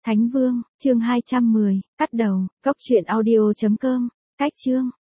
Thánh Vương, chương 210, cắt đầu, góc truyện audio.com, cách chương.